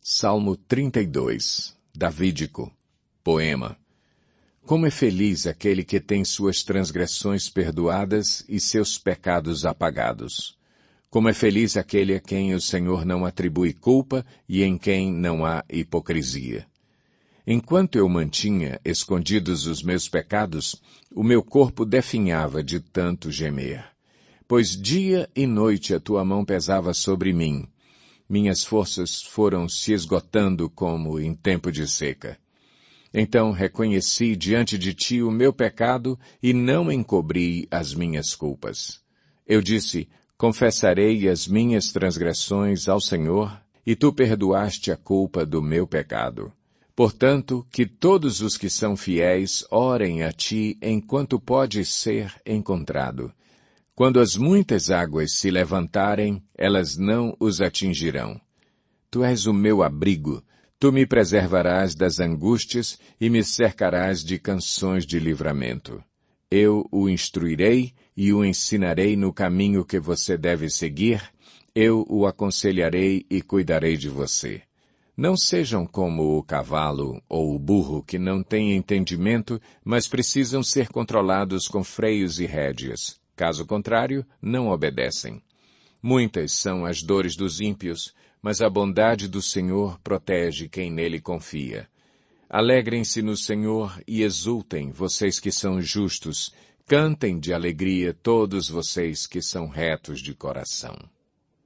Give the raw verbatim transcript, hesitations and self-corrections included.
Salmo trinta e dois, Davídico, poema. Como é feliz aquele que tem suas transgressões perdoadas e seus pecados apagados. Como é feliz aquele a quem o Senhor não atribui culpa e em quem não há hipocrisia. Enquanto eu mantinha escondidos os meus pecados, o meu corpo definhava de tanto gemer. Pois dia e noite a tua mão pesava sobre mim. Minhas forças foram se esgotando como em tempo de seca. Então reconheci diante de ti o meu pecado e não encobri as minhas culpas. Eu disse, confessarei as minhas transgressões ao Senhor, e tu perdoaste a culpa do meu pecado. Portanto, que todos os que são fiéis orem a ti enquanto pode ser encontrado. Quando as muitas águas se levantarem, elas não os atingirão. Tu és o meu abrigo, tu me preservarás das angústias e me cercarás de canções de livramento. Eu o instruirei e o ensinarei no caminho que você deve seguir, eu o aconselharei e cuidarei de você. Não sejam como o cavalo ou o burro que não têm entendimento, mas precisam ser controlados com freios e rédeas. Caso contrário, não obedecem. Muitas são as dores dos ímpios, mas a bondade do Senhor protege quem nele confia. Alegrem-se no Senhor e exultem, vocês que são justos. Cantem de alegria todos vocês que são retos de coração.